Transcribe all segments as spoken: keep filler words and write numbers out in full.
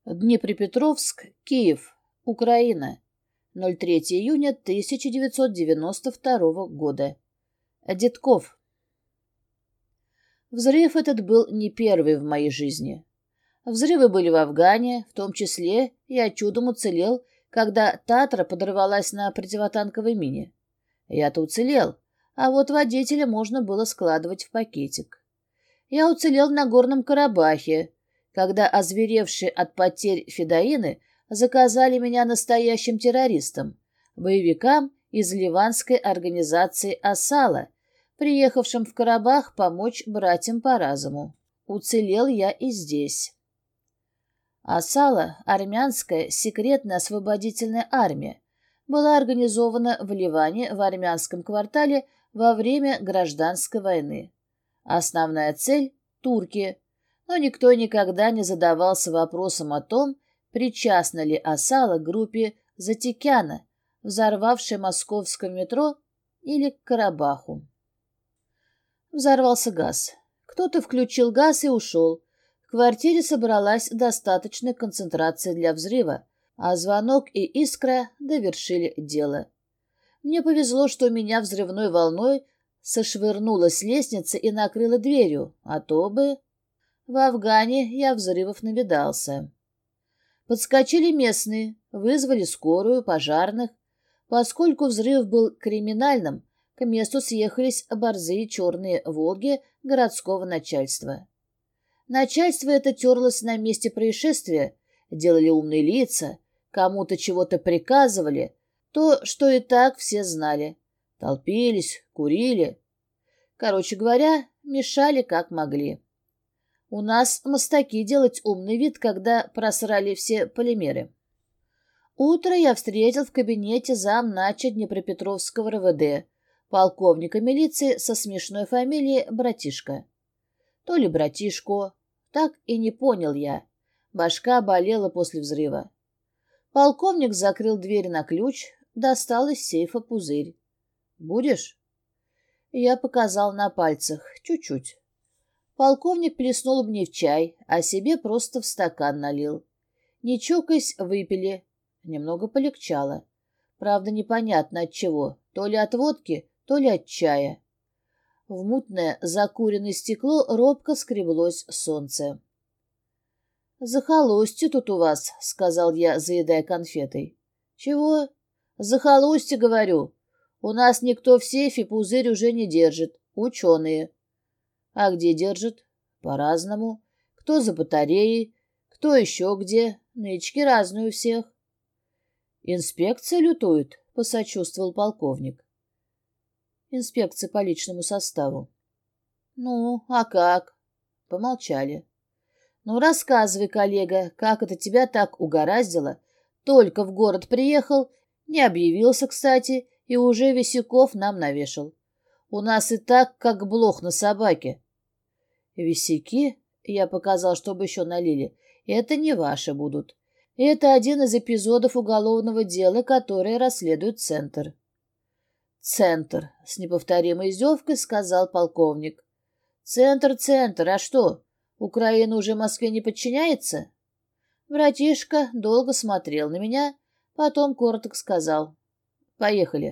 Днепропетровск, Киев, Украина. ноль третьего июня тысяча девятьсот девяносто второго года. Детков. Взрыв этот был не первый в моей жизни. Взрывы были в Афгане, в том числе я чудом уцелел, когда «Татра» подорвалась на противотанковой мине. Я-то уцелел, а вот водителя можно было складывать в пакетик. Я уцелел на Горном Карабахе, когда озверевшие от потерь федоины заказали меня настоящим террористам, боевикам из ливанской организации «Асала», приехавшим в Карабах помочь братьям по разуму. Уцелел я и здесь. «Асала» — армянская секретная освободительная армия, была организована в Ливане в армянском квартале во время гражданской войны. Основная цель — турки, но никто никогда не задавался вопросом о том, причастна ли Асала к группе Затикяна, взорвавшей московское метро, или к Карабаху. Взорвался газ. Кто-то включил газ и ушел. В квартире собралась достаточная концентрация для взрыва, а звонок и искра довершили дело. Мне повезло, что меня взрывной волной сошвырнуло с лестницы и накрыло дверью, а то бы... В Афгане я взрывов навидался. Подскочили местные, вызвали скорую, пожарных. Поскольку взрыв был криминальным, к месту съехались борзые черные «Волги» городского начальства. Начальство это терлось на месте происшествия, делали умные лица, кому-то чего-то приказывали, то, что и так все знали. Толпились, курили. Короче говоря, мешали как могли. У нас мастаки делать умный вид, когда просрали все полимеры. Утро я встретил в кабинете замнача Днепропетровского РВД, полковника милиции со смешной фамилией Братишка. То ли Братишко, так и не понял я. Башка болела после взрыва. Полковник закрыл дверь на ключ, достал из сейфа пузырь. «Будешь?» Я показал на пальцах, чуть-чуть. Полковник плеснул мне в чай, а себе просто в стакан налил. Не чокаясь, выпили. Немного полегчало. Правда, непонятно от чего, то ли от водки, то ли от чая. В мутное закуренное стекло робко скреблось солнце. «Захолустье тут у вас», — сказал я, заедая конфетой. «Чего?» «Захолустье, говорю. У нас никто в сейфе пузырь уже не держит. Ученые». «А где держат?» «По-разному. Кто за батареей, кто еще где. Нычки разные у всех». «Инспекция лютует», — посочувствовал полковник. «Инспекция по личному составу». «Ну, а как?» Помолчали. «Ну, рассказывай, коллега, как это тебя так угораздило? Только в город приехал, не объявился, кстати, и уже висяков нам навешал. У нас и так, как блох на собаке». «Висяки?» — я показал, чтобы еще налили. «Это не ваши будут. Это один из эпизодов уголовного дела, которое расследует Центр». «Центр», — с неповторимой издевкой сказал полковник. «Центр, центр, а что, Украина уже Москве не подчиняется?» Братишка долго смотрел на меня, потом коротко сказал: «Поехали».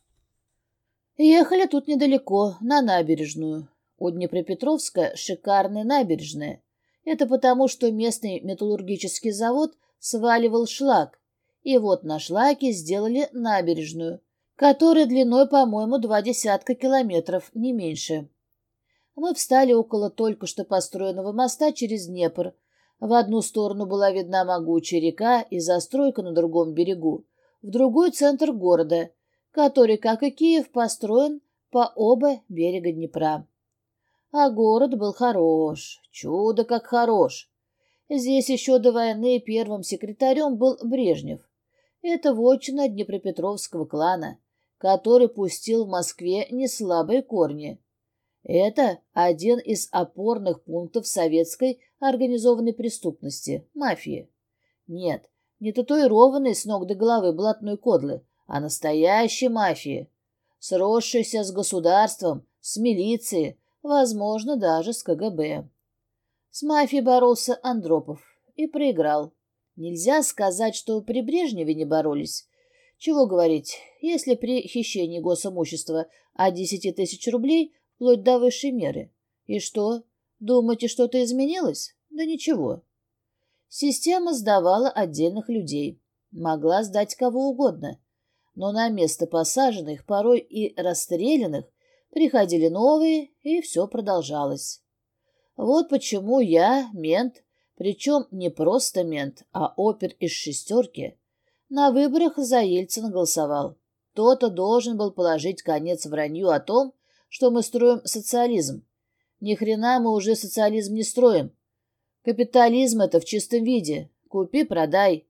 Ехали тут недалеко, на набережную. У Днепропетровска шикарная набережная. Это потому, что местный металлургический завод сваливал шлак, и вот на шлаке сделали набережную, которая длиной, по-моему, два десятка километров, не меньше. Мы встали около только что построенного моста через Днепр. В одну сторону была видна могучая река и застройка на другом берегу, в другой — центр города, который, как и Киев, построен по оба берега Днепра. А город был хорош, чудо как хорош. Здесь еще до войны первым секретарем был Брежнев. Это вотчина Днепропетровского клана, который пустил в Москве неслабые корни. Это один из опорных пунктов советской организованной преступности — мафии. Нет, не татуированные с ног до головы блатной кодлы, а настоящей мафии, сросшейся с государством, с милицией, возможно, даже с КГБ. С мафией боролся Андропов и проиграл. Нельзя сказать, что при Брежневе не боролись. Чего говорить, если при хищении госимущества от десяти тысяч рублей вплоть до высшей меры. И что? Думаете, что-то изменилось? Да ничего. Система сдавала отдельных людей. Могла сдать кого угодно. Но на место посаженных, порой и расстрелянных, приходили новые, и все продолжалось. Вот почему я, мент, причем не просто мент, а опер из шестерки, на выборах за Ельцина голосовал. Кто-то должен был положить конец вранью о том, что мы строим социализм. Ни хрена мы уже социализм не строим. Капитализм это в чистом виде. Купи-продай.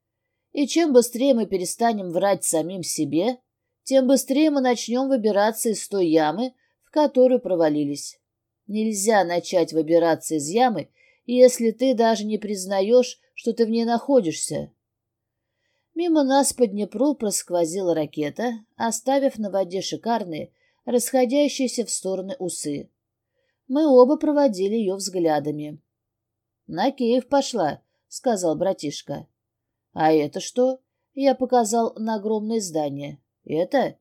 И чем быстрее мы перестанем врать самим себе, тем быстрее мы начнем выбираться из той ямы, в которую провалились. Нельзя начать выбираться из ямы, если ты даже не признаешь, что ты в ней находишься. Мимо нас по Днепру просквозила ракета, оставив на воде шикарные, расходящиеся в стороны усы. Мы оба проводили ее взглядами. «На Киев пошла», — сказал братишка. «А это что?» — я показал на огромное здание. «Это?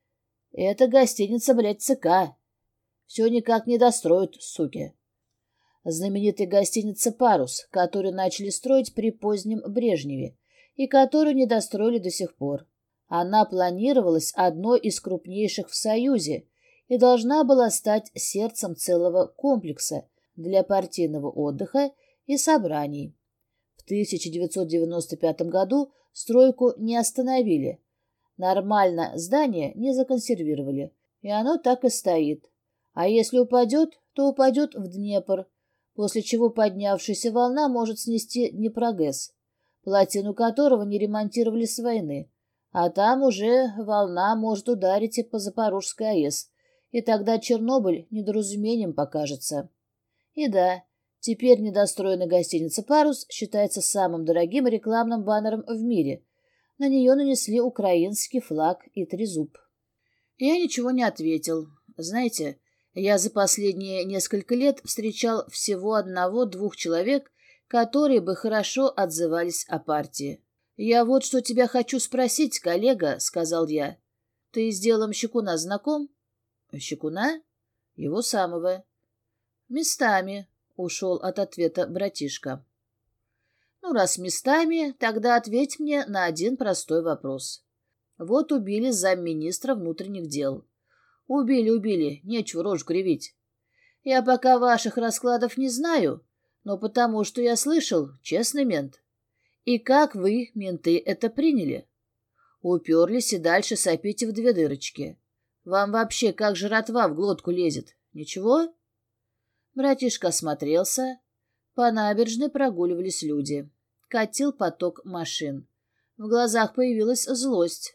Это гостиница, блядь, ЦК. Все никак не достроят, суки». Знаменитая гостиница «Парус», которую начали строить при позднем Брежневе и которую не достроили до сих пор. Она планировалась одной из крупнейших в Союзе и должна была стать сердцем целого комплекса для партийного отдыха и собраний. В тысяча девятьсот девяносто пятом году стройку не остановили. Нормально здание не законсервировали, и оно так и стоит. А если упадет, то упадет в Днепр, после чего поднявшаяся волна может снести Днепрогэс, плотину которого не ремонтировали с войны, а там уже волна может ударить и по Запорожской АЭС, и тогда Чернобыль недоразумением покажется. И да, теперь недостроенная гостиница «Парус» считается самым дорогим рекламным баннером в мире. На нее нанесли украинский флаг и трезуб. Я ничего не ответил. Знаете, я за последние несколько лет встречал всего одного-двух человек, которые бы хорошо отзывались о партии. «Я вот что тебя хочу спросить, коллега», — сказал я. «Ты с делом Щекуна знаком?» «Щекуна? Его самого». «Местами», — ушел от ответа братишка. «Ну, раз местами, тогда ответь мне на один простой вопрос. Вот убили замминистра внутренних дел. Убили, убили, нечего рожь кривить. Я пока ваших раскладов не знаю, но потому что я слышал, честный мент. И как вы, менты, это приняли? Уперлись и дальше сопите в две дырочки. Вам вообще как жратва в глотку лезет? Ничего?» Братишка осмотрелся. По набережной прогуливались люди. Катил поток машин. В глазах появилась злость.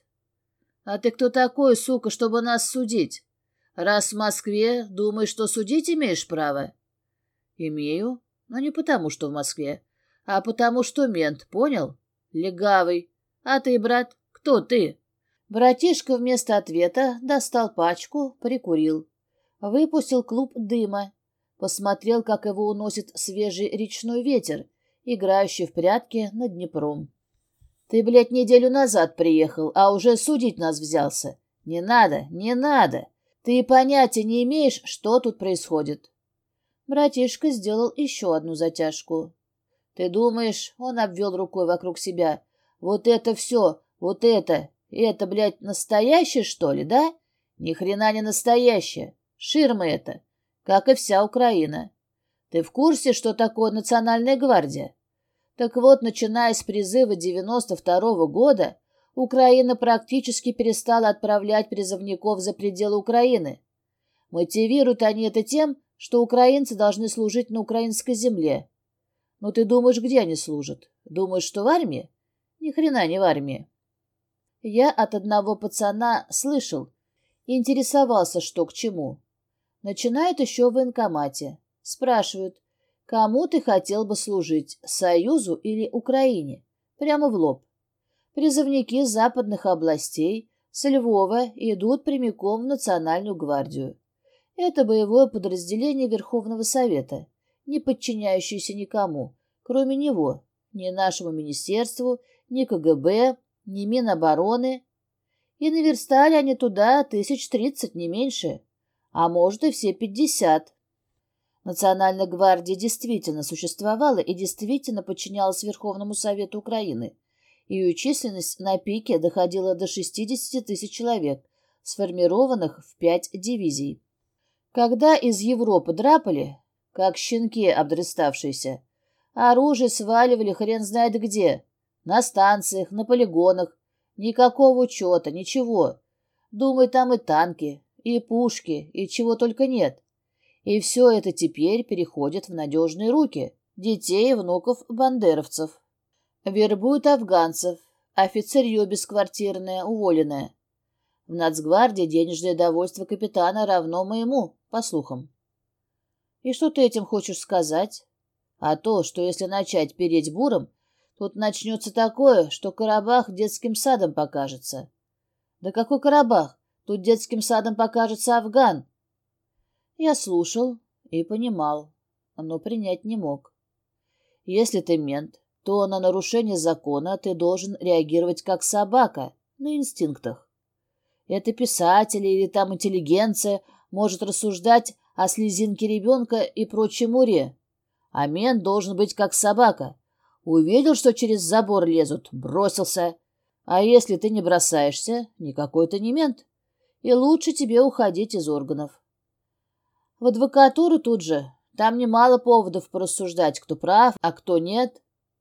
«А ты кто такой, сука, чтобы нас судить? Раз в Москве, думаешь, что судить имеешь право?» «Имею, но не потому, что в Москве, а потому, что мент, понял? Легавый. А ты, брат, кто ты?» Братишка вместо ответа достал пачку, прикурил. Выпустил клуб дыма. Посмотрел, как его уносит свежий речной ветер, играющий в прятки над Днепром. «Ты, блядь, неделю назад приехал, а уже судить нас взялся. Не надо, не надо. Ты понятия не имеешь, что тут происходит». Братишка сделал еще одну затяжку. «Ты думаешь, — он обвел рукой вокруг себя, — вот это все, вот это, это, блядь, настоящее, что ли, да? Ни хрена не настоящее. Ширма это, как и вся Украина. Ты в курсе, что такое Национальная гвардия? Так вот, начиная с призыва девяносто второго года, Украина практически перестала отправлять призывников за пределы Украины. Мотивируют они это тем, что украинцы должны служить на украинской земле. Но ты думаешь, где они служат? Думаешь, что в армии? Ни хрена не в армии. Я от одного пацана слышал, интересовался, что к чему. Начинают еще в военкомате. Спрашивают, кому ты хотел бы служить, Союзу или Украине? Прямо в лоб. Призывники западных областей с Львова идут прямиком в Национальную гвардию. Это боевое подразделение Верховного Совета, не подчиняющееся никому, кроме него, ни нашему министерству, ни КГБ, ни Минобороны. И наверстали они туда тысяч тридцать, не меньше, а может и все пятьдесят. Национальная гвардия действительно существовала и действительно подчинялась Верховному Совету Украины. Ее численность на пике доходила до шестидесяти тысяч человек, сформированных в пять дивизий. Когда из Европы драпали, как щенки обдреставшиеся, оружие сваливали хрен знает где, на станциях, на полигонах, никакого учета, ничего. Думаю, там и танки, и пушки, и чего только нет. И все это теперь переходит в надежные руки детей и внуков бандеровцев. Вербуют афганцев, офицерье бесквартирное, уволенное. В нацгвардии денежное довольство капитана равно моему, по слухам. И что ты этим хочешь сказать? А то, что если начать переть буром, тут начнется такое, что Карабах детским садом покажется. Да какой Карабах? Тут детским садом покажется Афган. Я слушал и понимал, но принять не мог. Если ты мент, то на нарушение закона ты должен реагировать как собака, на инстинктах. Это писатели или там интеллигенция может рассуждать о слезинке ребенка и прочей муре. А мент должен быть как собака. Увидел, что через забор лезут, бросился. А если ты не бросаешься, никакой ты не мент. И лучше тебе уходить из органов. В адвокатуру тут же. Там немало поводов порассуждать, кто прав, а кто нет.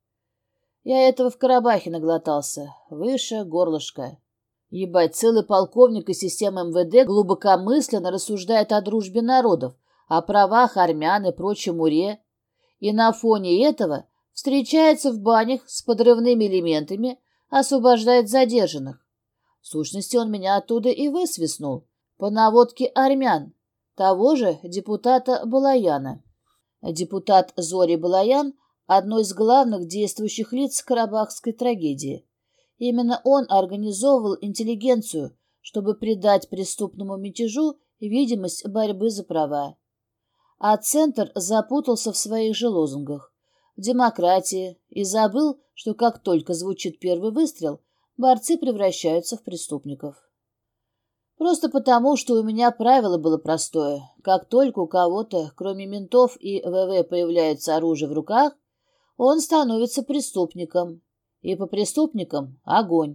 Я этого в Карабахе наглотался. Выше горлышко. Ебать, целый полковник из системы МВД глубокомысленно рассуждает о дружбе народов, о правах армян и прочем уре. И на фоне этого встречается в банях с подрывными элементами, освобождает задержанных. В сущности, он меня оттуда и высвистнул, по наводке армян, того же депутата Балаяна. Депутат Зори Балаян – одно из главных действующих лиц карабахской трагедии. Именно он организовывал интеллигенцию, чтобы придать преступному мятежу видимость борьбы за права. А Центр запутался в своих же лозунгах, в демократии, и забыл, что как только звучит первый выстрел, борцы превращаются в преступников. Просто потому, что у меня правило было простое. Как только у кого-то, кроме ментов и ВВ, появляется оружие в руках, он становится преступником. И по преступникам огонь.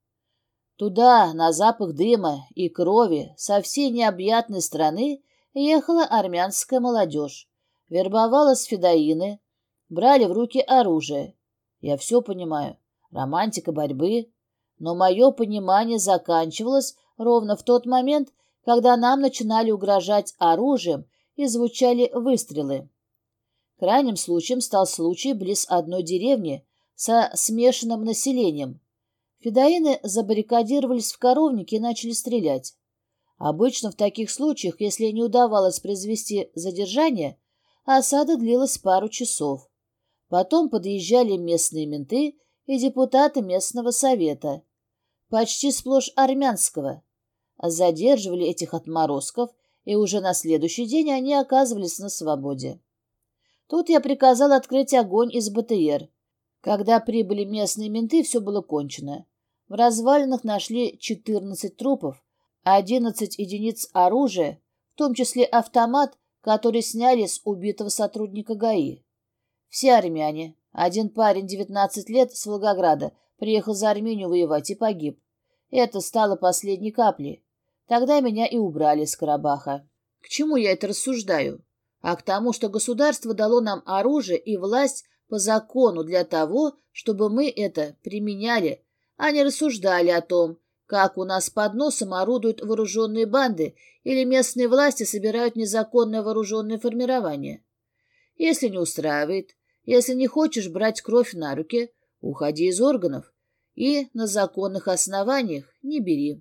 Туда, на запах дыма и крови, со всей необъятной страны ехала армянская молодежь, вербовалась федоины, брали в руки оружие. Я все понимаю, романтика борьбы, но мое понимание заканчивалось ровно в тот момент, когда нам начинали угрожать оружием и звучали выстрелы. Крайним случаем стал случай близ одной деревни со смешанным населением. Федоины забаррикадировались в коровнике и начали стрелять. Обычно в таких случаях, если не удавалось произвести задержание, осада длилась пару часов. Потом подъезжали местные менты и депутаты местного совета, почти сплошь армянского. Задерживали этих отморозков, и уже на следующий день они оказывались на свободе. Тут я приказал открыть огонь из БТР. Когда прибыли местные менты, все было кончено. В развалинах нашли четырнадцать трупов, одиннадцать единиц оружия, в том числе автомат, который сняли с убитого сотрудника ГАИ. Все армяне. Один парень, девятнадцать лет, с Волгограда, приехал за Армению воевать и погиб. Это стало последней каплей. Тогда меня и убрали с Карабаха. К чему я это рассуждаю? А к тому, что государство дало нам оружие и власть по закону для того, чтобы мы это применяли, а не рассуждали о том, как у нас под носом орудуют вооруженные банды или местные власти собирают незаконное вооруженное формирование. Если не устраивает, если не хочешь брать кровь на руки, уходи из органов и на законных основаниях не бери.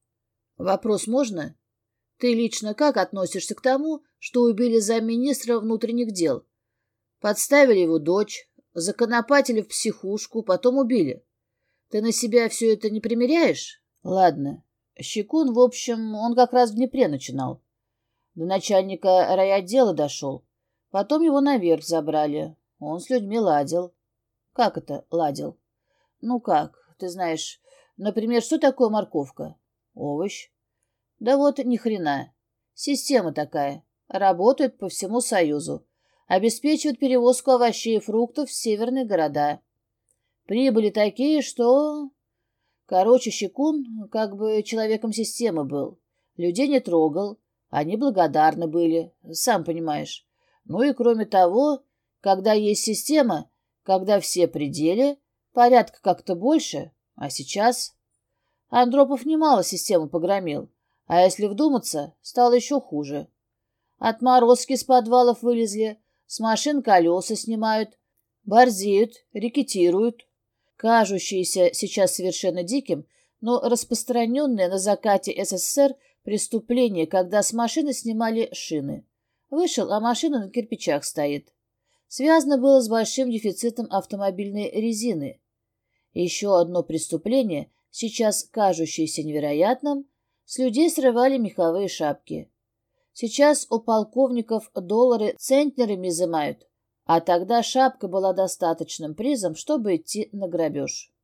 Вопрос можно? Ты лично как относишься к тому, что убили замминистра внутренних дел? Подставили его дочь, законопатили в психушку, потом убили. Ты на себя все это не примеряешь? Ладно. Щекун, в общем, он как раз в Днепре начинал. До начальника райотдела дошел. Потом его наверх забрали. Он с людьми ладил. Как это ладил? Ну как, ты знаешь, например, что такое морковка? Овощ. Да вот ни хрена. Система такая. Работает по всему Союзу. Обеспечивает перевозку овощей и фруктов в северные города. Прибыли такие, что... Короче, Щекун как бы человеком системы был. Людей не трогал. Они благодарны были, сам понимаешь. Ну и кроме того, когда есть система, когда все пределы, порядка как-то больше, а сейчас... Андропов немало систему погромил, а если вдуматься, стало еще хуже. Отморозки из подвалов вылезли, с машин колеса снимают, борзеют, рекетируют. Кажущееся сейчас совершенно диким, но распространенное на закате СССР преступление, когда с машины снимали шины. Вышел, а машина на кирпичах стоит. Связано было с большим дефицитом автомобильной резины. Еще одно преступление, сейчас кажущееся невероятным, с людей срывали меховые шапки. Сейчас у полковников доллары центнерами изымают, а тогда шапка была достаточным призом, чтобы идти на грабеж.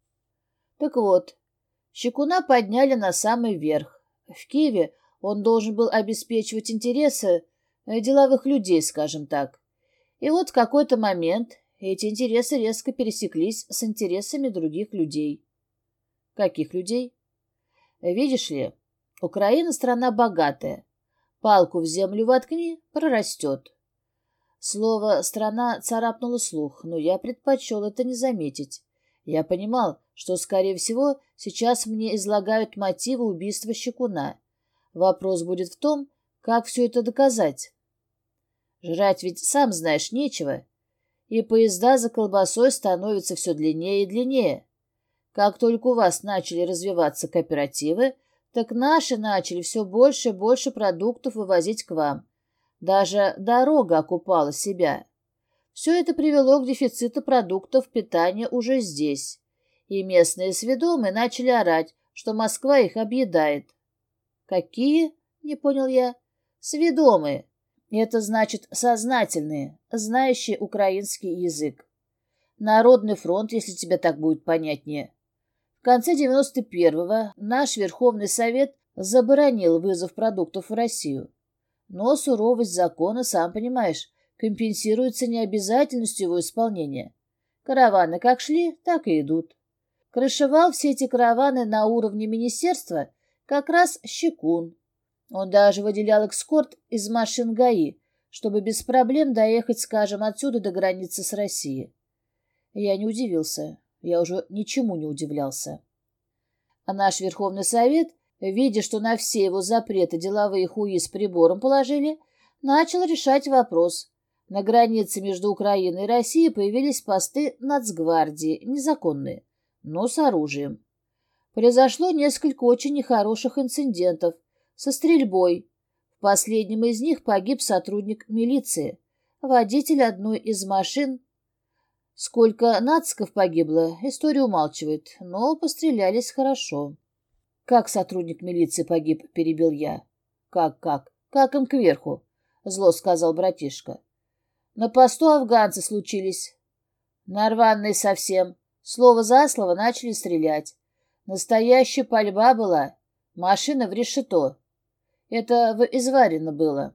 Так вот, Щекуна подняли на самый верх. В Киеве он должен был обеспечивать интересы деловых людей, скажем так. И вот в какой-то момент эти интересы резко пересеклись с интересами других людей. Каких людей? Видишь ли, Украина страна богатая. Палку в землю воткни, прорастет. Слово «страна» царапнуло слух, но я предпочел это не заметить. Я понимал, что, скорее всего, сейчас мне излагают мотивы убийства Щекуна. Вопрос будет в том, как все это доказать. Жрать ведь, сам знаешь, нечего, и поезда за колбасой становятся все длиннее и длиннее. Как только у вас начали развиваться кооперативы, так наши начали все больше и больше продуктов вывозить к вам. Даже дорога окупала себя. Все это привело к дефициту продуктов питания уже здесь. И местные сведомые начали орать, что Москва их объедает. Какие? Не понял я. Сведомые. Это значит сознательные, знающие украинский язык. Народный фронт, если тебе так будет понятнее. В конце девяносто первого наш Верховный Совет заборонил вызов продуктов в Россию. Но суровость закона, сам понимаешь, компенсируется необязательностью его исполнения. Караваны как шли, так и идут. Крышевал все эти караваны на уровне министерства как раз Щекун. Он даже выделял эскорт из машин ГАИ, чтобы без проблем доехать, скажем, отсюда до границы с Россией. Я не удивился. Я уже ничему не удивлялся. А наш Верховный Совет, видя, что на все его запреты деловые хуи с прибором положили, начал решать вопрос. На границе между Украиной и Россией появились посты нацгвардии, незаконные, но с оружием. Произошло несколько очень нехороших инцидентов со стрельбой. В последнем из них погиб сотрудник милиции, водитель одной из машин. Сколько нациков погибло, история умалчивает, но пострелялись хорошо. — Как сотрудник милиции погиб? — перебил я. — Как-как? Как им кверху? — зло сказал братишка. — На посту афганцы случились. Нарванные совсем. Слово за слово начали стрелять. Настоящая пальба была. Машина в решето. Это в Изварино было.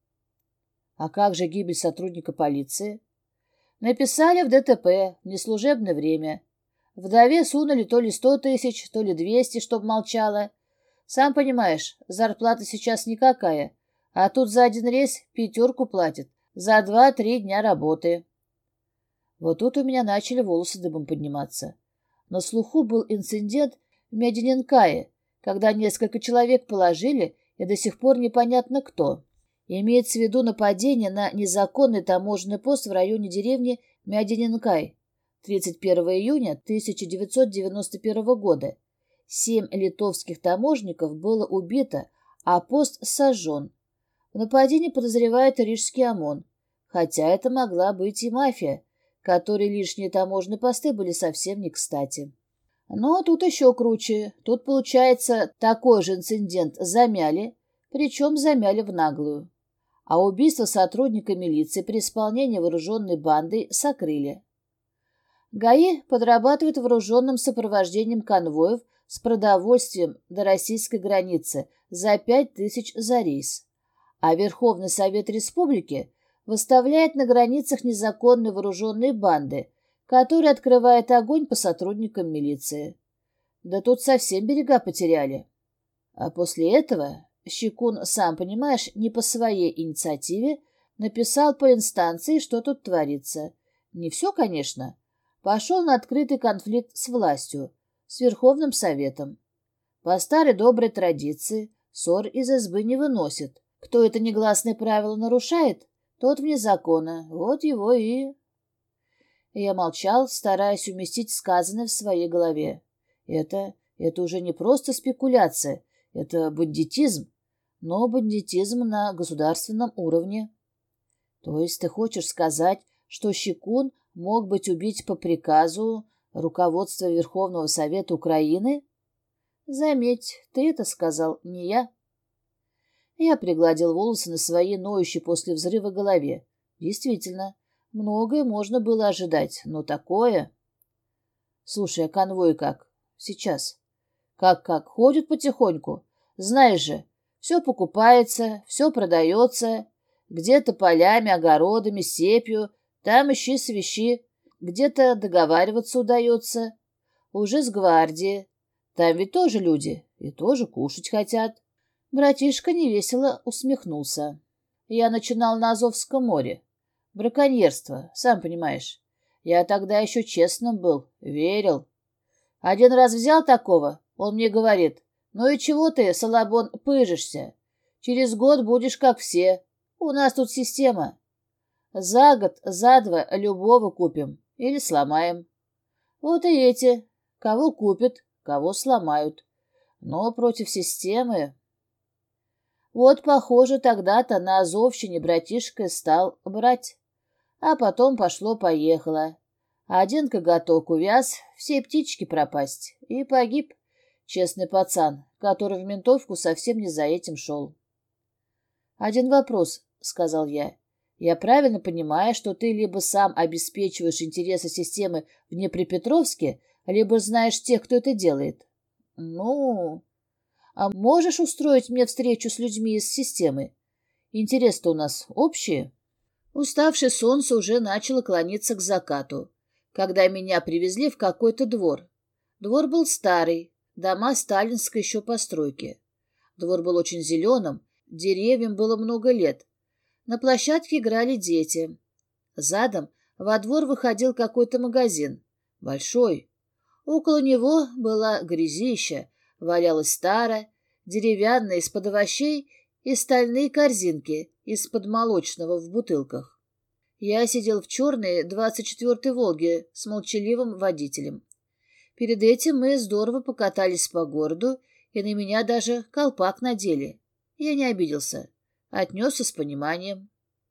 — А как же гибель сотрудника полиции? Написали в ДТП в неслужебное время. Вдове сунули то ли сто тысяч, то ли двести, чтоб молчала. Сам понимаешь, зарплата сейчас никакая, а тут за один рейс пятерку платят, за два-три дня работы. Вот тут у меня начали волосы дыбом подниматься. На слуху был инцидент в Мединенкае, когда несколько человек положили, и до сих пор непонятно кто. Имеется в виду нападение на незаконный таможенный пост в районе деревни Мядиненкай тридцать первого июня тысяча девятьсот девяносто первого года. Семь литовских таможенников было убито, а пост сожжен. В нападении подозревает Рижский ОМОН, хотя это могла быть и мафия, которой лишние таможенные посты были совсем не кстати. Но тут еще круче. Тут, получается, такой же инцидент замяли, причем замяли в наглую. А убийство сотрудника милиции при исполнении вооруженной бандой сокрыли. ГАИ подрабатывает вооруженным сопровождением конвоев с продовольствием до российской границы за пять тысяч за рейс, а Верховный Совет Республики выставляет на границах незаконные вооруженные банды, которые открывают огонь по сотрудникам милиции. Да тут совсем берега потеряли. А после этого Щекун, сам понимаешь, не по своей инициативе, написал по инстанции, что тут творится. Не все, конечно. Пошел на открытый конфликт с властью, с Верховным Советом. По старой доброй традиции ссор из избы не выносит. Кто это негласное правило нарушает, тот вне закона. Вот его и... Я молчал, стараясь уместить сказанное в своей голове. Это, это уже не просто спекуляция, это бандитизм, но бандитизм на государственном уровне. То есть ты хочешь сказать, что Щекун мог быть убит по приказу руководства Верховного Совета Украины? Заметь, ты это сказал, не я. Я пригладил волосы на своей ноющей после взрыва голове. Действительно, многое можно было ожидать, но такое... Слушай, а конвой как? Сейчас. Как-как? Ходят потихоньку. Знаешь же, все покупается, все продается. Где-то полями, огородами, степью. Там ищи свищи. Где-то договариваться удается. Уже с гвардией. Там ведь тоже люди. И тоже кушать хотят. Братишка невесело усмехнулся. Я начинал на Азовском море. Браконьерство, сам понимаешь. Я тогда еще честным был, верил. Один раз взял такого, он мне говорит, ну и чего ты, Салабон, пыжишься? Через год будешь как все. У нас тут система. За год, за два любого купим или сломаем. Вот и эти. Кого купят, кого сломают. Но против системы... Вот, похоже, тогда-то на Азовщине братишка стал брать. А потом пошло-поехало. Один коготок увяз, все птички пропасть. И погиб честный пацан, который в ментовку совсем не за этим шел. «Один вопрос», — сказал я. «Я правильно понимаю, что ты либо сам обеспечиваешь интересы системы в Днепропетровске, либо знаешь тех, кто это делает?» «Ну...» «А можешь устроить мне встречу с людьми из системы? Интересы-то у нас общие». Уставшее солнце уже начало клониться к закату, когда меня привезли в какой-то двор. Двор был старый, дома сталинской еще постройки. Двор был очень зеленым, деревьям было много лет. На площадке играли дети. Задом во двор выходил какой-то магазин, большой. Около него была грязища, валялась старая, деревянная из-под овощей и стальные корзинки из-под молочного в бутылках. Я сидел в черной двадцать четвёртой «Волге» с молчаливым водителем. Перед этим мы здорово покатались по городу, и на меня даже колпак надели. Я не обиделся, отнесся с пониманием.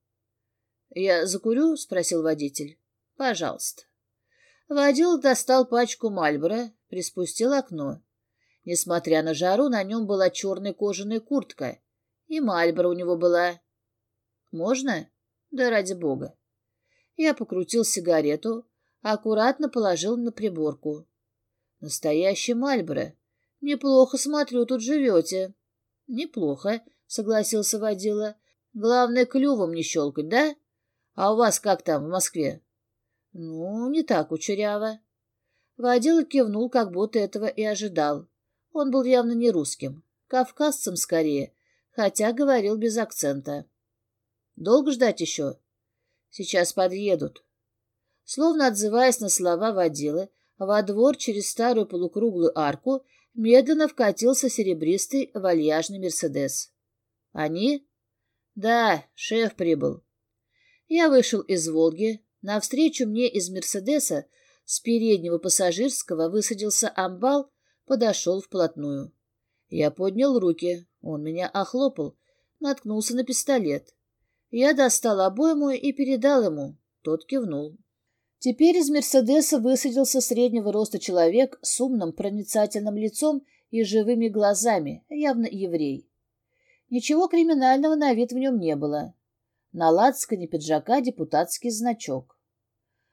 «Я закурю?» — спросил водитель. «Пожалуйста». Водила достал пачку Мальборо, приспустил окно. Несмотря на жару, на нем была черная кожаная куртка, и Мальборо у него была. «Можно?» «Да ради бога». Я покрутил сигарету, аккуратно положил на приборку. «Настоящий Мальборо. Неплохо, смотрю, тут живете». «Неплохо», — согласился водила. «Главное, клювом не щелкать, да? А у вас как там в Москве?» «Ну, не так кучеряво». Водила кивнул, как будто этого и ожидал. Он был явно не русским, кавказцем скорее, хотя говорил без акцента. «Долго ждать еще?» «Сейчас подъедут». Словно отзываясь на слова водилы, во двор через старую полукруглую арку медленно вкатился серебристый вальяжный «Мерседес». «Они?» «Да, шеф прибыл». Я вышел из «Волги». Навстречу мне из «Мерседеса» с переднего пассажирского высадился амбал, подошел вплотную. Я поднял руки, он меня охлопал, наткнулся на пистолет. Я достал обойму и передал ему, тот кивнул. Теперь из «Мерседеса» высадился среднего роста человек с умным проницательным лицом и живыми глазами, явно еврей. Ничего криминального на вид в нем не было. На лацкане пиджака депутатский значок.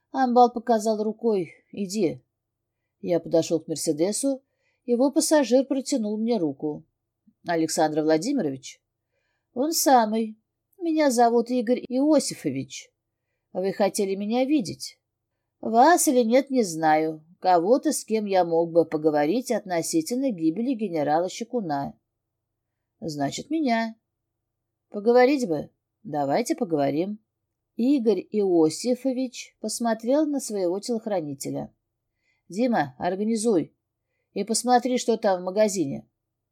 Амбал показал рукой. «Иди». Я подошел к «Мерседесу». Его пассажир протянул мне руку. «Александр Владимирович?» «Он самый. Меня зовут Игорь Иосифович. Вы хотели меня видеть?» «Вас или нет, не знаю. Кого-то, с кем я мог бы поговорить относительно гибели генерала Щекуна». «Значит, меня». «Поговорить бы? Давайте поговорим». Игорь Иосифович посмотрел на своего телохранителя. «Дима, организуй. И посмотри, что там в магазине».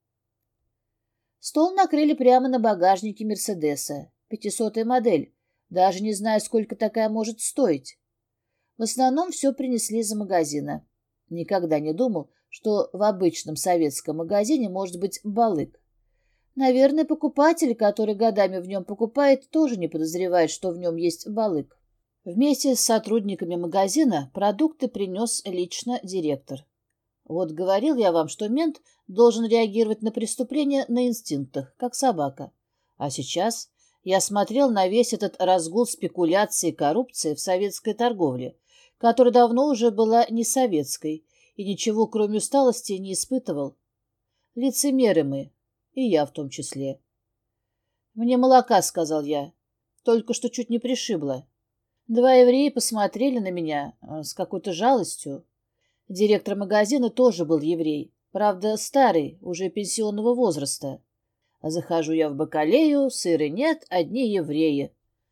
Стол накрыли прямо на багажнике «Мерседеса». Пятисотая модель. Даже не знаю, сколько такая может стоить. В основном все принесли из-за магазина. Никогда не думал, что в обычном советском магазине может быть балык. Наверное, покупатель, который годами в нем покупает, тоже не подозревает, что в нем есть балык. Вместе с сотрудниками магазина продукты принес лично директор. Вот говорил я вам, что мент должен реагировать на преступление на инстинктах, как собака. А сейчас я смотрел на весь этот разгул спекуляции и коррупции в советской торговле, которая давно уже была не советской, и ничего, кроме усталости, не испытывал. Лицемеры мы, и я в том числе. «Мне молока», — сказал я, только что чуть не пришибло. Два еврея посмотрели на меня с какой-то жалостью. Директор магазина тоже был еврей, правда, старый, уже пенсионного возраста. Захожу я в бакалею, сыра нет, одни евреи.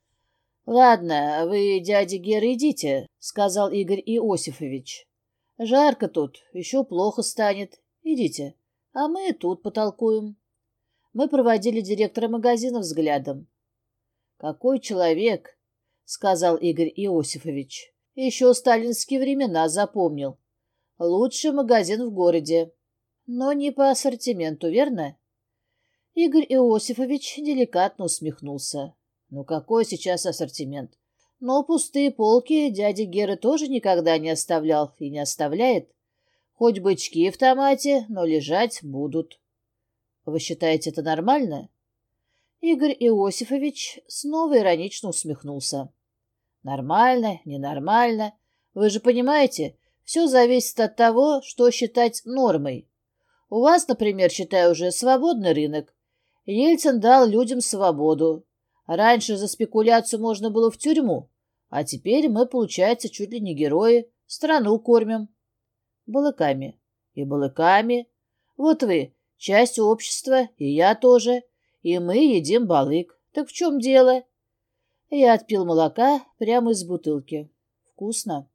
«Ладно, вы, дядя Гера, идите», — сказал Игорь Иосифович. «Жарко тут, еще плохо станет. Идите, а мы тут потолкуем». Мы проводили директора магазина взглядом. «Какой человек», — сказал Игорь Иосифович. «Еще сталинские времена запомнил. Лучший магазин в городе. Но не по ассортименту, верно?» Игорь Иосифович деликатно усмехнулся. «Ну какой сейчас ассортимент? Но пустые полки дядя Гера тоже никогда не оставлял и не оставляет. Хоть бычки в томате, но лежать будут». «Вы считаете это нормально?» Игорь Иосифович снова иронично усмехнулся. «Нормально, ненормально. Вы же понимаете, все зависит от того, что считать нормой. У вас, например, считаю, уже свободный рынок. Ельцин дал людям свободу. Раньше за спекуляцию можно было в тюрьму, а теперь мы, получается, чуть ли не герои, страну кормим. Балыками. И балыками. Вот вы, часть общества, и я тоже, и мы едим балык. Так в чем дело?» Я отпил молока прямо из бутылки. Вкусно.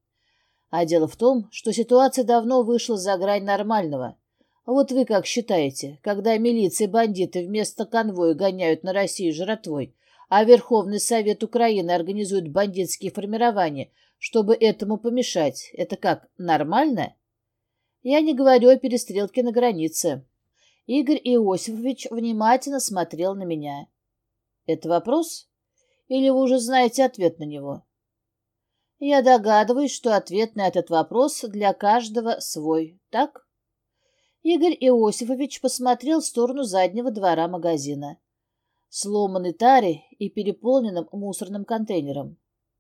А дело в том, что ситуация давно вышла за грань нормального. Вот вы как считаете, когда милиция и бандиты вместо конвоя гоняют на Россию жратвой, а Верховный Совет Украины организует бандитские формирования, чтобы этому помешать, это как, нормально? Я не говорю о перестрелке на границе. Игорь Иосифович внимательно смотрел на меня. Это вопрос? Или вы уже знаете ответ на него? Я догадываюсь, что ответ на этот вопрос для каждого свой, так? Игорь Иосифович посмотрел в сторону заднего двора магазина, сломанной таре и переполненным мусорным контейнером.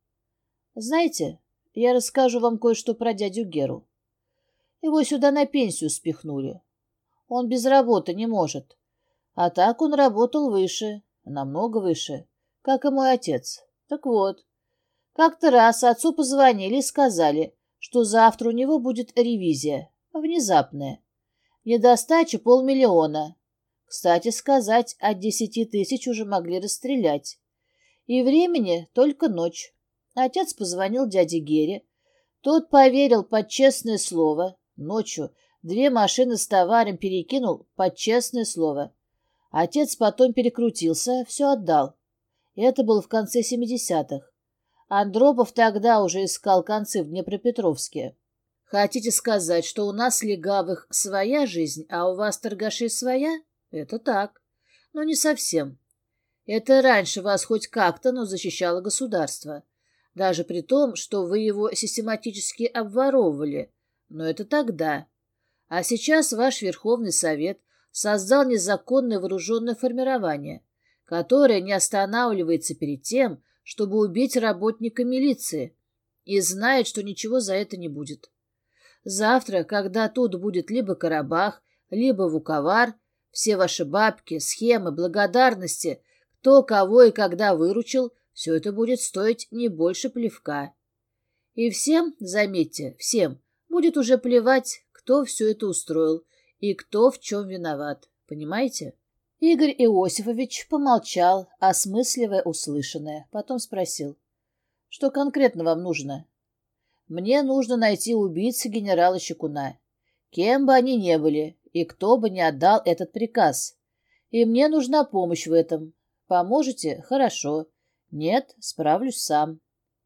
Знаете, я расскажу вам кое-что про дядю Геру. Его сюда на пенсию спихнули. Он без работы не может. А так он работал выше, намного выше, как и мой отец. Так вот, как-то раз отцу позвонили и сказали, что завтра у него будет ревизия, внезапная. Недостача полмиллиона. Кстати сказать, от десяти тысяч уже могли расстрелять. И времени только ночь. Отец позвонил дяде Гере. Тот поверил под честное слово. Ночью две машины с товаром перекинул под честное слово. Отец потом перекрутился, все отдал. Это было в конце семидесятых. Андропов тогда уже искал концы в Днепропетровске. Хотите сказать, что у нас, легавых, своя жизнь, а у вас, торгашей, своя? Это так. Но не совсем. Это раньше вас хоть как-то, но защищало государство. Даже при том, что вы его систематически обворовывали. Но это тогда. А сейчас ваш Верховный Совет создал незаконное вооруженное формирование, которое не останавливается перед тем, чтобы убить работника милиции. И знает, что ничего за это не будет. Завтра, когда тут будет либо Карабах, либо Вуковар, все ваши бабки, схемы, благодарности, кто кого и когда выручил, все это будет стоить не больше плевка. И всем, заметьте, всем будет уже плевать, кто все это устроил и кто в чем виноват. Понимаете? Игорь Иосифович помолчал, осмысливая услышанное, потом спросил: что конкретно вам нужно? Мне нужно найти убийц генерала Щекуна, кем бы они ни были и кто бы ни отдал этот приказ. И мне нужна помощь в этом. Поможете? Хорошо. Нет, справлюсь сам.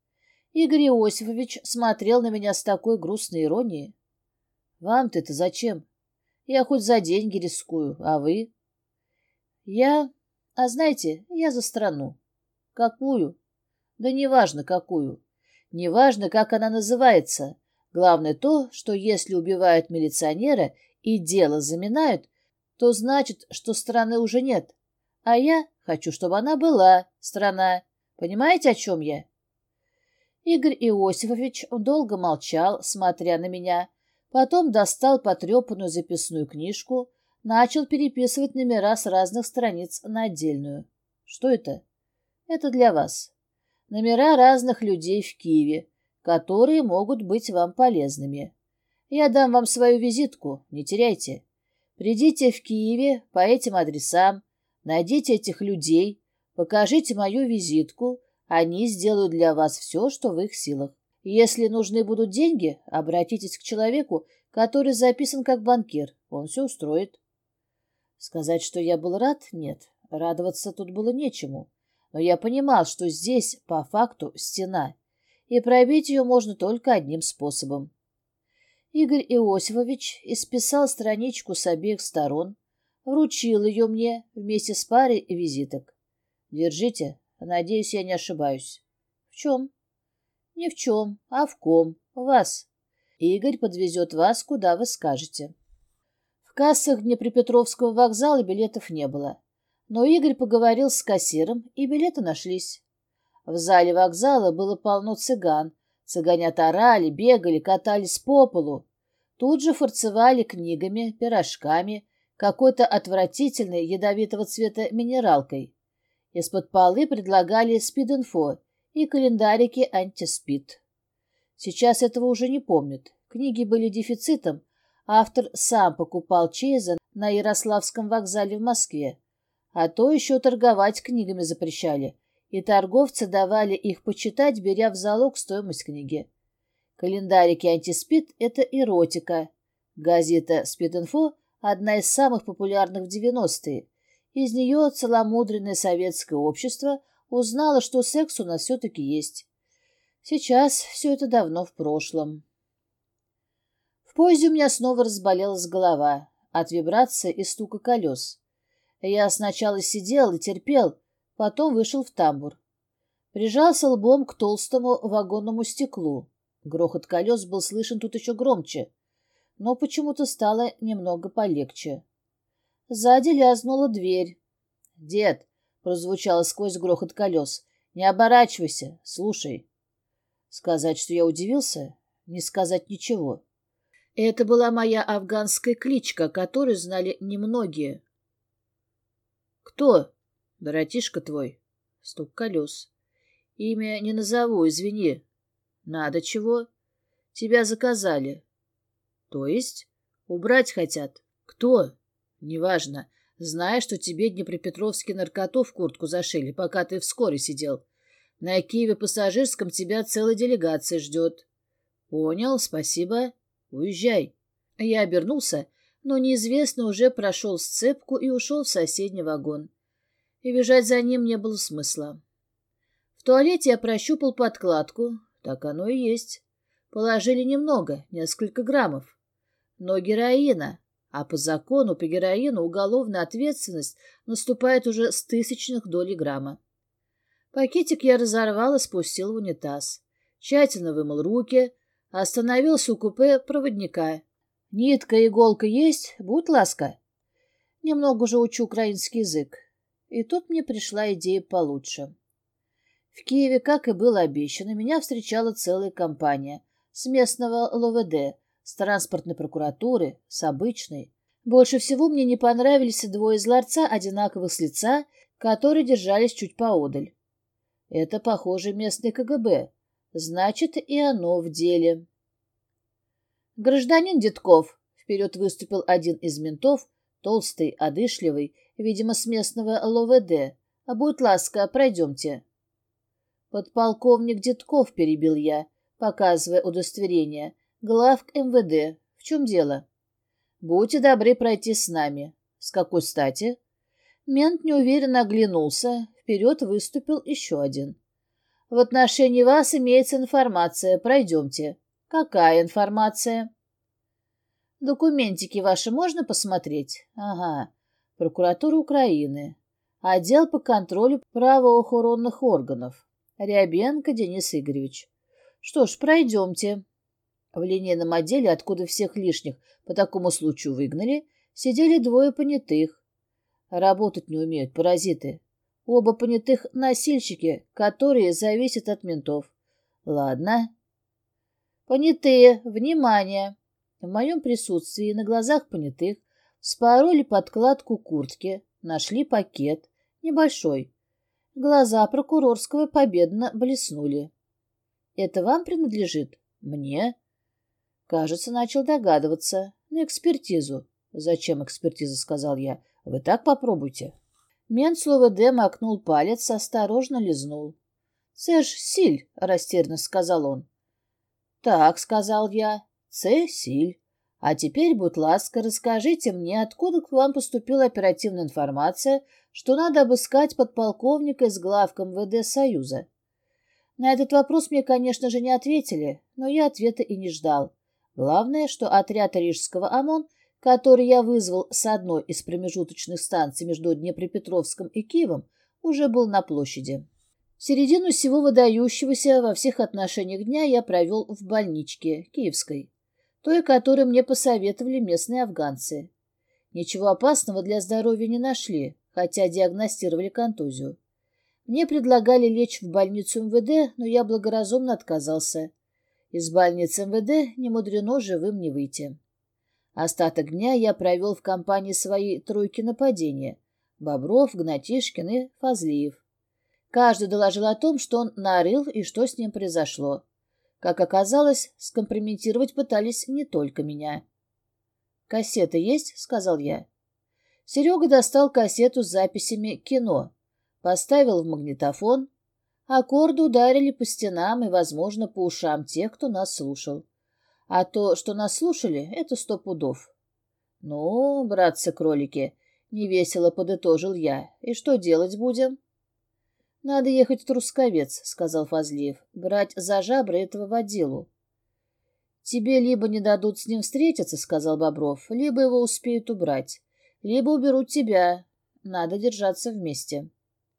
Игорь Иосифович смотрел на меня с такой грустной иронией. Вам-то это зачем? Я хоть за деньги рискую, а вы? Я... А знаете, я за страну. Какую? Да неважно, какую. Неважно, как она называется. Главное то, что если убивают милиционера и дело заминают, то значит, что страны уже нет. А я хочу, чтобы она была, страна. Понимаете, о чем я? Игорь Иосифович долго молчал, смотря на меня, потом достал потрепанную записную книжку, начал переписывать номера с разных страниц на отдельную. Что это? Это для вас. Номера разных людей в Киеве, которые могут быть вам полезными. Я дам вам свою визитку, не теряйте. Придите в Киеве по этим адресам, найдите этих людей, покажите мою визитку, они сделают для вас все, что в их силах. Если нужны будут деньги, обратитесь к человеку, который записан как банкир, он все устроит. Сказать, что я был рад, нет, радоваться тут было нечему. Но я понимал, что здесь, по факту, стена, и пробить ее можно только одним способом. Игорь Иосифович исписал страничку с обеих сторон, вручил ее мне вместе с парой визиток. Держите, надеюсь, я не ошибаюсь. В чем? Не в чем, а в ком. Вас. Игорь подвезет вас, куда вы скажете. В кассах Днепропетровского вокзала билетов не было. Но Игорь поговорил с кассиром, и билеты нашлись. В зале вокзала было полно цыган. Цыганята орали, бегали, катались по полу. Тут же фарцевали книгами, пирожками, какой-то отвратительной ядовитого цвета минералкой. Из-под полы предлагали спид-инфо и календарики антиспид. Сейчас этого уже не помнят. Книги были дефицитом. Автор сам покупал чейза на Ярославском вокзале в Москве. А то еще торговать книгами запрещали, и торговцы давали их почитать, беря в залог стоимость книги. Календарики антиспид — это эротика. Газета «Спид-инфо» — одна из самых популярных в девяностые. Из нее целомудренное советское общество узнало, что секс у нас все-таки есть. Сейчас все это давно в прошлом. В поезде у меня снова разболелась голова от вибрации и стука колес. Я сначала сидел и терпел, потом вышел в тамбур. Прижался лбом к толстому вагонному стеклу. Грохот колес был слышен тут еще громче, но почему-то стало немного полегче. Сзади лязнула дверь. «Дед!» — прозвучало сквозь грохот колес. «Не оборачивайся, слушай». Сказать, что я удивился, не сказать ничего. Это была моя афганская кличка, которую знали немногие. «Кто?» «Братишка твой». Стук колес. «Имя не назову, извини». «Надо чего?» «Тебя заказали». «То есть?» «Убрать хотят». «Кто?» «Неважно. Знаю, что тебе днепропетровские наркоту в куртку зашили, пока ты в скоре сидел. На Киеве пассажирском тебя целая делегация ждет». «Понял, спасибо. Уезжай». Я обернулся, но неизвестный уже прошел сцепку и ушел в соседний вагон. И бежать за ним не было смысла. В туалете я прощупал подкладку. Так оно и есть. Положили немного, несколько граммов. Но героина. А по закону по героину уголовная ответственность наступает уже с тысячных долей грамма. Пакетик я разорвал и спустил в унитаз. Тщательно вымыл руки, остановился у купе проводника. «Нитка, иголка есть? Будь ласка». Немного уже учу украинский язык. И тут мне пришла идея получше. В Киеве, как и было обещано, меня встречала целая компания с местного ЛОВД, с транспортной прокуратуры, с обычной. Больше всего мне не понравились двое из ларца, одинаковых с лица, которые держались чуть поодаль. Это, похоже, местный КГБ. Значит, и оно в деле. «Гражданин Детков», — вперед выступил один из ментов, толстый, одышливый, видимо, с местного ЛОВД. «А будь ласка, пройдемте». «Подполковник Детков», — перебил я, показывая удостоверение. «Главк МВД. В чем дело?» «Будьте добры пройти с нами». «С какой стати?» Мент неуверенно оглянулся. Вперед выступил еще один. «В отношении вас имеется информация. Пройдемте». «Какая информация?» «Документики ваши можно посмотреть?» «Ага. Прокуратура Украины. Отдел по контролю правоохранных органов. Рябенко Денис Игоревич. Что ж, пройдемте». В линейном отделе, откуда всех лишних по такому случаю выгнали, сидели двое понятых. Работать не умеют паразиты. Оба понятых носильщики, которые зависят от ментов. Ладно. Понятые, внимание! В моем присутствии на глазах понятых вспороли подкладку куртки, нашли пакет, небольшой. Глаза прокурорского победно блеснули. «Это вам принадлежит?» «Мне?» Кажется, начал догадываться. «На экспертизу». «Зачем экспертиза?» — сказал я. «Вы так попробуйте». Мент слово «Д» макнул палец, осторожно лизнул. «Це ж сіль», — растерянно сказал он. «Так», — сказал я, — «це сіль. А теперь, будь ласка, расскажите мне, откуда к вам поступила оперативная информация, что надо обыскать подполковника из главка МВД Союза». На этот вопрос мне, конечно же, не ответили, но я ответа и не ждал. Главное, что отряд Рижского ОМОН, который я вызвал с одной из промежуточных станций между Днепропетровском и Киевом, уже был на площади. Середину всего выдающегося во всех отношениях дня я провел в больничке киевской, той, которую мне посоветовали местные афганцы. Ничего опасного для здоровья не нашли, хотя диагностировали контузию. Мне предлагали лечь в больницу МВД, но я благоразумно отказался. Из больницы МВД немудрено живым не выйти. Остаток дня я провел в компании своей тройки нападения — Бобров, Гнатишкин и Фазлиев. Каждый доложил о том, что он нарыл и что с ним произошло. Как оказалось, скомпрометировать пытались не только меня. «Кассета есть?» — сказал я. Серега достал кассету с записями кино, поставил в магнитофон. Аккорды ударили по стенам и, возможно, по ушам тех, кто нас слушал. А то, что нас слушали, это сто пудов. «Ну, братцы-кролики», — невесело подытожил я, — «и что делать будем?» «Надо ехать в Трусковец», — сказал Фазлиев, — «брать за жабры этого водилу». «Тебе либо не дадут с ним встретиться», — сказал Бобров, — «либо его успеют убрать, либо уберут тебя. Надо держаться вместе».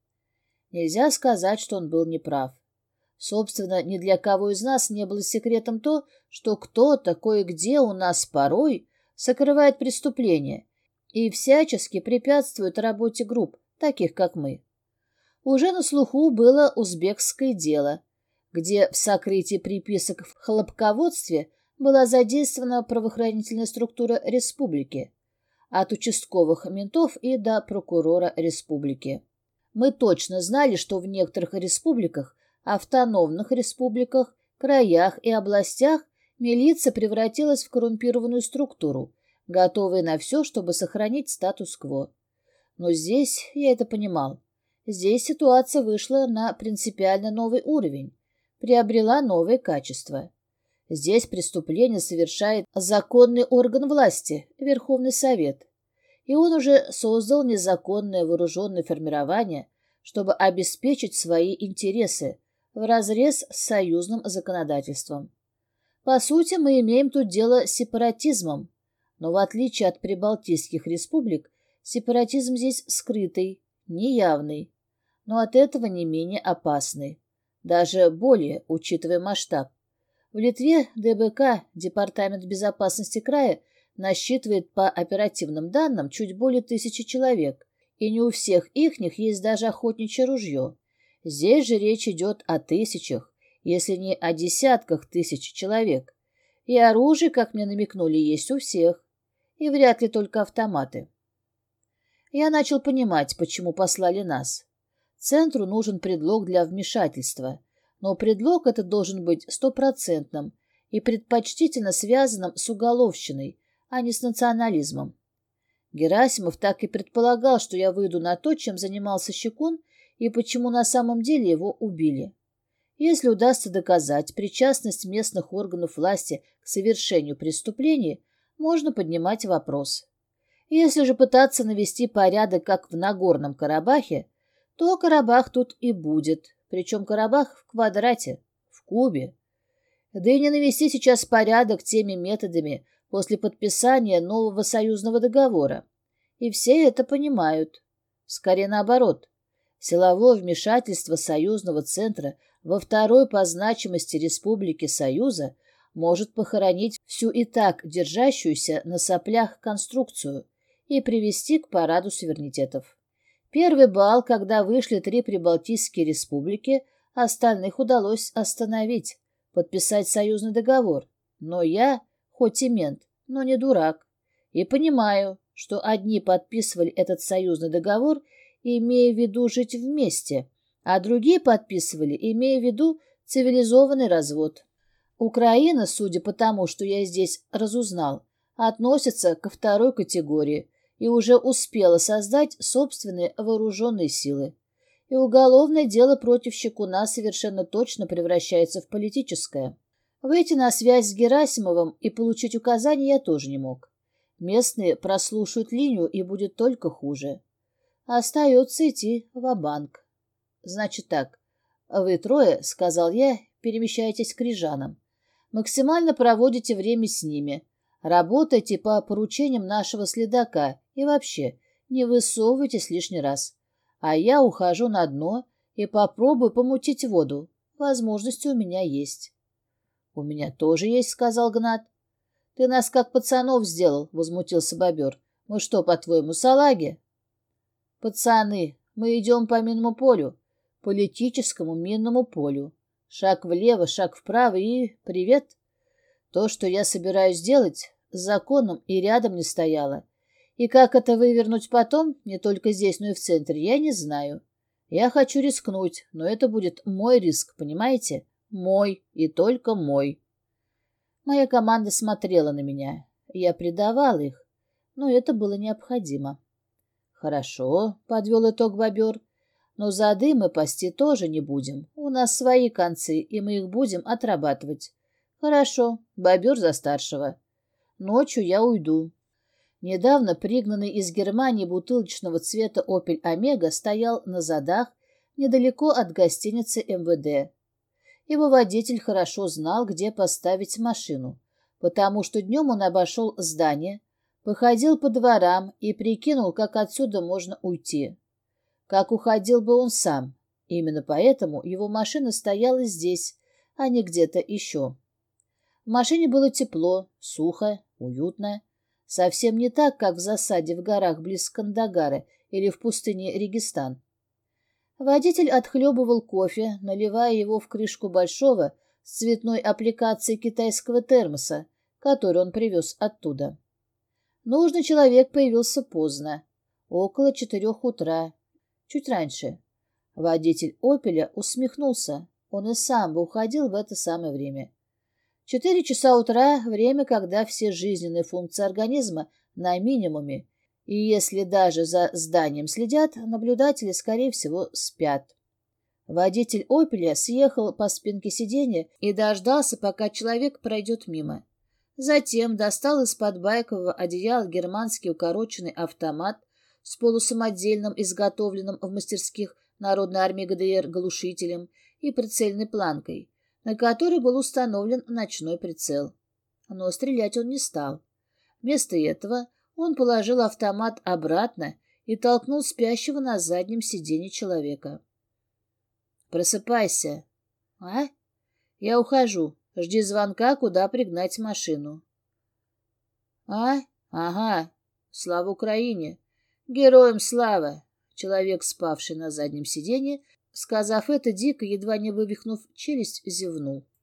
Нельзя сказать, что он был неправ. Собственно, ни для кого из нас не было секретом то, что кто-то кое-где у нас порой сокрывает преступления и всячески препятствует работе групп, таких как мы. Уже на слуху было узбекское дело, где в сокрытии приписок в хлопководстве была задействована правоохранительная структура республики, от участковых ментов и до прокурора республики. Мы точно знали, что в некоторых республиках, автономных республиках, краях и областях милиция превратилась в коррумпированную структуру, готовая на все, чтобы сохранить статус-кво. Но здесь я это понимал. Здесь ситуация вышла на принципиально новый уровень, приобрела новые качества. Здесь преступление совершает законный орган власти, Верховный Совет, и он уже создал незаконное вооруженное формирование, чтобы обеспечить свои интересы вразрез с союзным законодательством. По сути, мы имеем тут дело с сепаратизмом, но в отличие от прибалтийских республик, сепаратизм здесь скрытый, неявный, но от этого не менее опасный, даже более, учитывая масштаб. В Литве ДБК, Департамент безопасности края, насчитывает по оперативным данным чуть более тысячи человек, и не у всех ихних есть даже охотничье ружье. Здесь же речь идет о тысячах, если не о десятках тысяч человек. И оружие, как мне намекнули, есть у всех. И вряд ли только автоматы. Я начал понимать, почему послали нас. Центру нужен предлог для вмешательства, но предлог этот должен быть стопроцентным и предпочтительно связанным с уголовщиной, а не с национализмом. Герасимов так и предполагал, что я выйду на то, чем занимался Щекун, и почему на самом деле его убили. Если удастся доказать причастность местных органов власти к совершению преступлений, можно поднимать вопрос. Если же пытаться навести порядок, как в Нагорном Карабахе, то Карабах тут и будет, причем Карабах в квадрате, в кубе. Да и не навести сейчас порядок теми методами после подписания нового союзного договора. И все это понимают. Скорее наоборот. Силовое вмешательство союзного центра во второй по значимости республике Союза может похоронить всю и так держащуюся на соплях конструкцию и привести к параду суверенитетов. Первый бал, когда вышли три прибалтийские республики, остальных удалось остановить, подписать союзный договор. Но я, хоть и мент, но не дурак, и понимаю, что одни подписывали этот союзный договор, имея в виду жить вместе, а другие подписывали, имея в виду цивилизованный развод. Украина, судя по тому, что я здесь разузнал, относится ко второй категории и уже успела создать собственные вооруженные силы. И уголовное дело против Щекуна совершенно точно превращается в политическое. Выйти на связь с Герасимовым и получить указания я тоже не мог. Местные прослушают линию, и будет только хуже. Остается идти ва-банк. Значит так, вы трое, — сказал я, — перемещайтесь к рижанам. Максимально проводите время с ними. Работайте по поручениям нашего следака и вообще не высовывайтесь лишний раз. А я ухожу на дно и попробую помутить воду. Возможности у меня есть. — У меня тоже есть, — сказал Гнат. — Ты нас как пацанов сделал, — возмутился бобер. — Мы что, по-твоему, салаги? — Пацаны, мы идем по минному полю, политическому минному полю. Шаг влево, шаг вправо и привет. То, что я собираюсь делать, с законом и рядом не стояло. И как это вывернуть потом, не только здесь, но и в центре, я не знаю. Я хочу рискнуть, но это будет мой риск, понимаете? Мой и только мой. Моя команда смотрела на меня. Я предавал их, но это было необходимо. Хорошо, — подвел итог бобер, — но зады мы пасти тоже не будем. У нас свои концы, и мы их будем отрабатывать. Хорошо, бобер за старшего. Ночью я уйду. Недавно пригнанный из Германии бутылочного цвета «Опель Омега» стоял на задах недалеко от гостиницы эм вэ дэ. Его водитель хорошо знал, где поставить машину, потому что днем он обошел здание, походил по дворам и прикинул, как отсюда можно уйти. Как уходил бы он сам. Именно поэтому его машина стояла здесь, а не где-то еще. В машине было тепло, сухо, уютно. Совсем не так, как в засаде в горах близ Кандагара или в пустыне Регистан. Водитель отхлебывал кофе, наливая его в крышку большого с цветной аппликацией китайского термоса, который он привез оттуда. Нужный человек появился поздно, около четырех утра, чуть раньше. Водитель «Опеля» усмехнулся, он и сам бы уходил в это самое время. Четыре часа утра — время, когда все жизненные функции организма на минимуме, и если даже за зданием следят, наблюдатели, скорее всего, спят. Водитель «Опеля» съехал по спинке сиденья и дождался, пока человек пройдет мимо. Затем достал из-под байкового одеяла германский укороченный автомат с полусамодельным, изготовленным в мастерских Народной армии гэ дэ эр глушителем и прицельной планкой, на которой был установлен ночной прицел. Но стрелять он не стал. Вместо этого он положил автомат обратно и толкнул спящего на заднем сиденье человека. «Просыпайся!» «А? Я ухожу. Жди звонка, куда пригнать машину». «А? Ага. Слава Украине! Героям слава!» Человек, спавший на заднем сиденье, Сказав это, Дик, едва не вывихнув челюсть, зевнул.